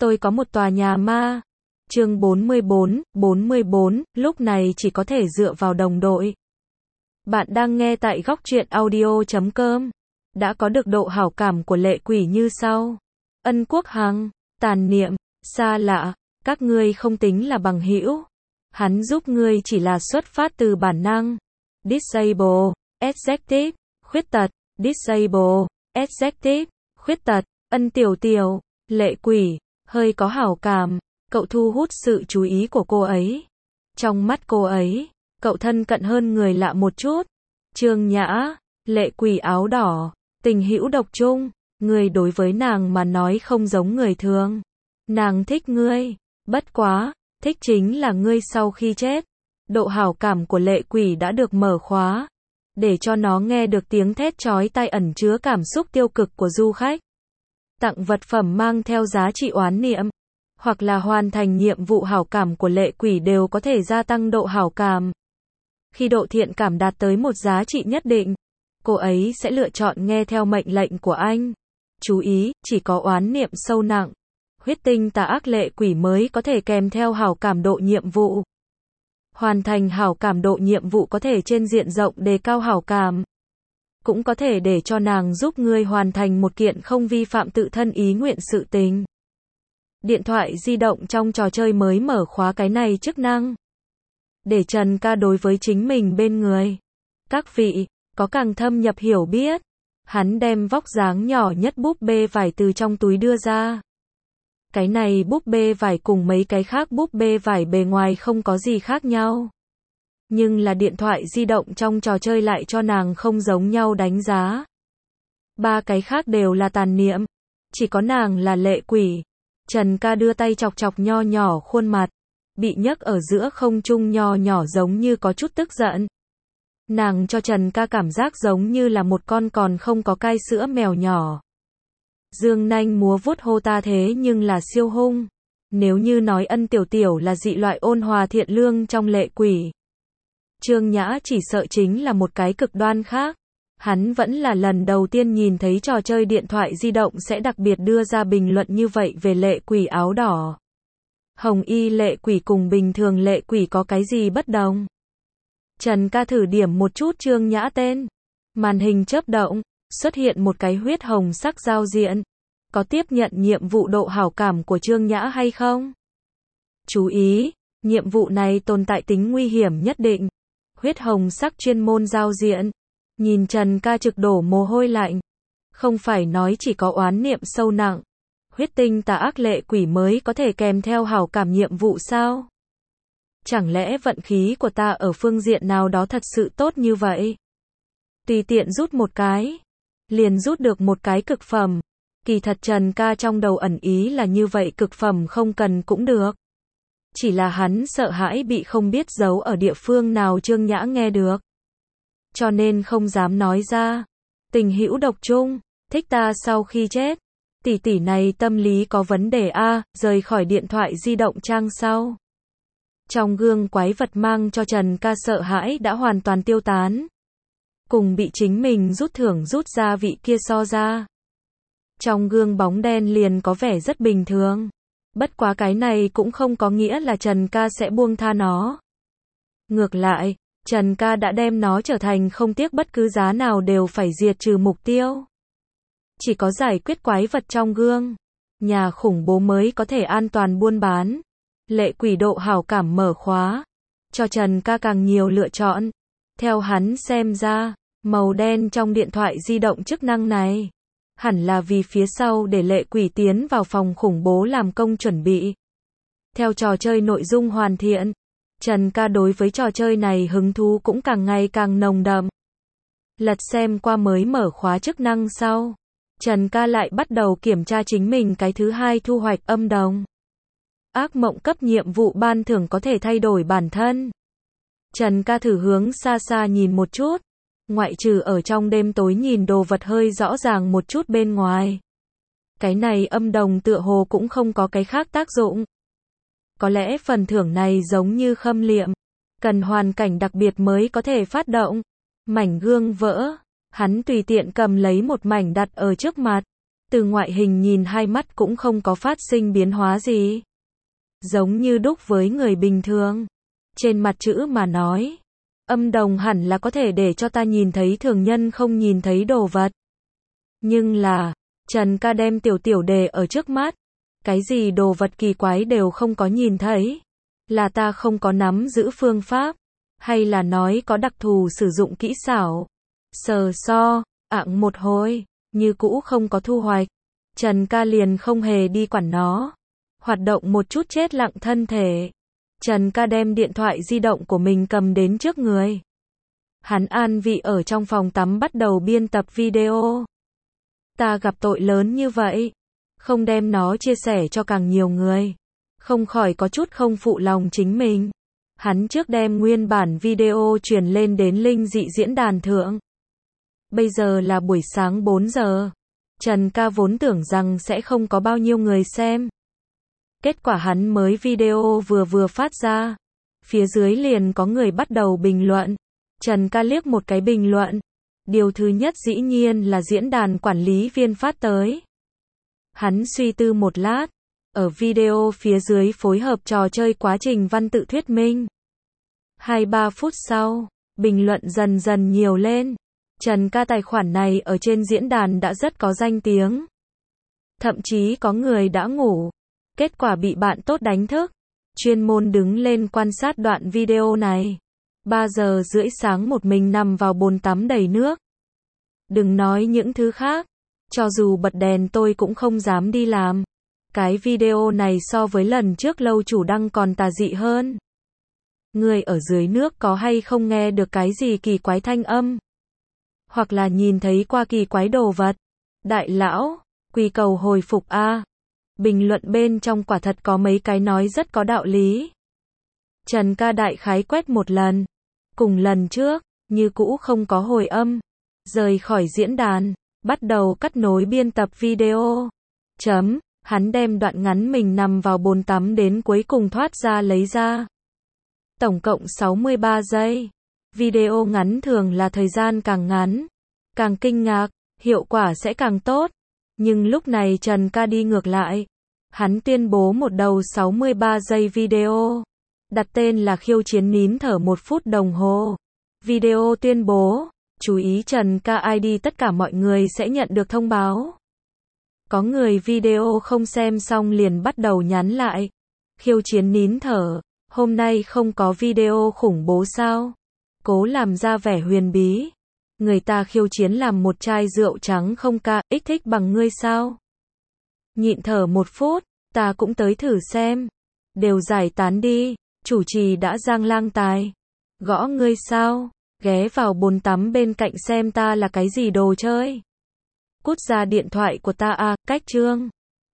Tôi có một tòa nhà ma. Chương 44, lúc này chỉ có thể dựa vào đồng đội. Bạn đang nghe tại góc truyện audio.com. Đã có được độ hảo cảm của lệ quỷ như sau. Ân Quốc Hằng, tàn niệm, xa lạ, các ngươi không tính là bằng hữu. Hắn giúp ngươi chỉ là xuất phát từ bản năng. Disable, adjective, khuyết tật, disable, adjective, khuyết tật, Ân Tiểu Tiểu, lệ quỷ, hơi có hảo cảm, cậu thu hút sự chú ý của cô ấy. Trong mắt cô ấy, cậu thân cận hơn người lạ một chút. Trương Nhã, lệ quỷ áo đỏ, tình hữu độc chung, ngươi đối với nàng mà nói không giống người thường. Nàng thích ngươi, bất quá, thích chính là ngươi sau khi chết. Độ hảo cảm của lệ quỷ đã được mở khóa, để cho nó nghe được tiếng thét chói tai ẩn chứa cảm xúc tiêu cực của du khách. Tặng vật phẩm mang theo giá trị oán niệm, hoặc là hoàn thành nhiệm vụ hảo cảm của lệ quỷ đều có thể gia tăng độ hảo cảm. Khi độ thiện cảm đạt tới một giá trị nhất định, cô ấy sẽ lựa chọn nghe theo mệnh lệnh của anh. Chú ý, chỉ có oán niệm sâu nặng, huyết tinh tà ác lệ quỷ mới có thể kèm theo hảo cảm độ nhiệm vụ. Hoàn thành hảo cảm độ nhiệm vụ có thể trên diện rộng đề cao hảo cảm. Cũng có thể để cho nàng giúp ngươi hoàn thành một kiện không vi phạm tự thân ý nguyện sự tình. Điện thoại di động trong trò chơi mới mở khóa cái này chức năng. Để Trần Ca đối với chính mình bên người. Các vị, có càng thâm nhập hiểu biết. Hắn đem vóc dáng nhỏ nhất búp bê vải từ trong túi đưa ra. Cái này búp bê vải cùng mấy cái khác búp bê vải bề ngoài không có gì khác nhau. Nhưng là điện thoại di động trong trò chơi lại cho nàng không giống nhau đánh giá. Ba cái khác đều là tàn niệm. Chỉ có nàng là lệ quỷ. Trần Ca đưa tay chọc chọc nho nhỏ khuôn mặt. Bị nhấc ở giữa không trung nho nhỏ giống như có chút tức giận. Nàng cho Trần Ca cảm giác giống như là một con còn không có cai sữa mèo nhỏ. Dương nanh múa vuốt hô ta thế nhưng là siêu hung. Nếu như nói Ân Tiểu Tiểu là dị loại ôn hòa thiện lương trong lệ quỷ, Trương Nhã chỉ sợ chính là một cái cực đoan khác. Hắn vẫn là lần đầu tiên nhìn thấy trò chơi điện thoại di động sẽ đặc biệt đưa ra bình luận như vậy về lệ quỷ áo đỏ. Hồng y lệ quỷ cùng bình thường lệ quỷ có cái gì bất đồng? Trần Ca thử điểm một chút Trương Nhã tên. Màn hình chớp động, xuất hiện một cái huyết hồng sắc giao diện. Có tiếp nhận nhiệm vụ độ hảo cảm của Trương Nhã hay không? Chú ý, nhiệm vụ này tồn tại tính nguy hiểm nhất định. Huyết hồng sắc chuyên môn giao diện. Nhìn Trần Ca trực đổ mồ hôi lạnh. Không phải nói chỉ có oán niệm sâu nặng, huyết tinh tà ác lệ quỷ mới có thể kèm theo hảo cảm nhiệm vụ sao? Chẳng lẽ vận khí của ta ở phương diện nào đó thật sự tốt như vậy? Tùy tiện rút một cái, liền rút được một cái cực phẩm. Kỳ thật Trần Ca trong đầu ẩn ý là như vậy, cực phẩm không cần cũng được. Chỉ là hắn sợ hãi bị không biết giấu ở địa phương nào Trương Nhã nghe được. Cho nên không dám nói ra. Tình hữu độc chung, thích ta sau khi chết. Tỷ tỷ này tâm lý có vấn đề a, rời khỏi điện thoại di động trang sau. Trong gương quái vật mang cho Trần Ca sợ hãi đã hoàn toàn tiêu tán. Cùng bị chính mình rút thưởng rút ra vị kia so ra. Trong gương bóng đen liền có vẻ rất bình thường. Bất quá cái này cũng không có nghĩa là Trần Ca sẽ buông tha nó. Ngược lại, Trần Ca đã đem nó trở thành không tiếc bất cứ giá nào đều phải diệt trừ mục tiêu. Chỉ có giải quyết quái vật trong gương, nhà khủng bố mới có thể an toàn buôn bán. Lệ quỷ độ hảo cảm mở khóa, cho Trần Ca càng nhiều lựa chọn. Theo hắn xem ra, màu đen trong điện thoại di động chức năng này, hẳn là vì phía sau để lệ quỷ tiến vào phòng khủng bố làm công chuẩn bị. Theo trò chơi nội dung hoàn thiện, Trần Ca đối với trò chơi này hứng thú cũng càng ngày càng nồng đậm. Lật xem qua mới mở khóa chức năng sau, Trần Ca lại bắt đầu kiểm tra chính mình cái thứ hai thu hoạch âm đồng. Ác mộng cấp nhiệm vụ ban thưởng có thể thay đổi bản thân. Trần Ca thử hướng xa xa nhìn một chút. Ngoại trừ ở trong đêm tối nhìn đồ vật hơi rõ ràng một chút bên ngoài. Cái này âm đồng tựa hồ cũng không có cái khác tác dụng. Có lẽ phần thưởng này giống như khâm liệm, cần hoàn cảnh đặc biệt mới có thể phát động. Mảnh gương vỡ, hắn tùy tiện cầm lấy một mảnh đặt ở trước mặt. Từ ngoại hình nhìn hai mắt cũng không có phát sinh biến hóa gì. Giống như đúc với người bình thường. Trên mặt chữ mà nói. Âm đồng hẳn là có thể để cho ta nhìn thấy thường nhân không nhìn thấy đồ vật. Nhưng là, Trần Ca đem tiểu tiểu đề ở trước mắt. Cái gì đồ vật kỳ quái đều không có nhìn thấy. Là ta không có nắm giữ phương pháp. Hay là nói có đặc thù sử dụng kỹ xảo. Sờ so, ạng một hồi, như cũ không có thu hoạch. Trần Ca liền không hề đi quản nó. Hoạt động một chút chết lặng thân thể. Trần Ca đem điện thoại di động của mình cầm đến trước người. Hắn an vị ở trong phòng tắm bắt đầu biên tập video. Ta gặp tội lớn như vậy. Không đem nó chia sẻ cho càng nhiều người. Không khỏi có chút không phụ lòng chính mình. Hắn trước đem nguyên bản video truyền lên đến linh dị diễn đàn thượng. Bây giờ là buổi sáng 4 giờ. Trần Ca vốn tưởng rằng sẽ không có bao nhiêu người xem. Kết quả hắn mới video vừa phát ra. Phía dưới liền có người bắt đầu bình luận. Trần Ca liếc một cái bình luận. Điều thứ nhất dĩ nhiên là diễn đàn quản lý viên phát tới. Hắn suy tư một lát. Ở video phía dưới phối hợp trò chơi quá trình văn tự thuyết minh. 2-3 phút sau, bình luận dần dần nhiều lên. Trần Ca tài khoản này ở trên diễn đàn đã rất có danh tiếng. Thậm chí có người đã ngủ. Kết quả bị bạn tốt đánh thức. Chuyên môn đứng lên quan sát đoạn video này. 3 giờ rưỡi sáng một mình nằm vào bồn tắm đầy nước. Đừng nói những thứ khác. Cho dù bật đèn tôi cũng không dám đi làm. Cái video này so với lần trước lâu chủ đăng còn tà dị hơn. Người ở dưới nước có hay không nghe được cái gì kỳ quái thanh âm? Hoặc là nhìn thấy qua kỳ quái đồ vật? Đại lão, quy cầu hồi phục a. Bình luận bên trong quả thật có mấy cái nói rất có đạo lý. Trần Ca đại khái quét một lần. Cùng lần trước, như cũ không có hồi âm. Rời khỏi diễn đàn, bắt đầu cắt nối biên tập video. Hắn đem đoạn ngắn mình nằm vào bồn tắm đến cuối cùng thoát ra lấy ra. Tổng cộng 63 giây. Video ngắn thường là thời gian càng ngắn, càng kinh ngạc, hiệu quả sẽ càng tốt. Nhưng lúc này Trần Ca đi ngược lại. Hắn tuyên bố một đầu 63 giây video. Đặt tên là khiêu chiến nín thở 1 phút đồng hồ. Video tuyên bố. Chú ý Trần Ca ID tất cả mọi người sẽ nhận được thông báo. Có người video không xem xong liền bắt đầu nhắn lại. Khiêu chiến nín thở. Hôm nay không có video khủng bố sao? Cố làm ra vẻ huyền bí. Người ta khiêu chiến làm một chai rượu trắng không ca, ích thích bằng ngươi sao? Nhịn thở 1 phút, ta cũng tới thử xem. Đều giải tán đi, chủ trì đã giang lang tài. Gõ ngươi sao? Ghé vào bồn tắm bên cạnh xem ta là cái gì đồ chơi. Cút ra điện thoại của ta a, cách chương.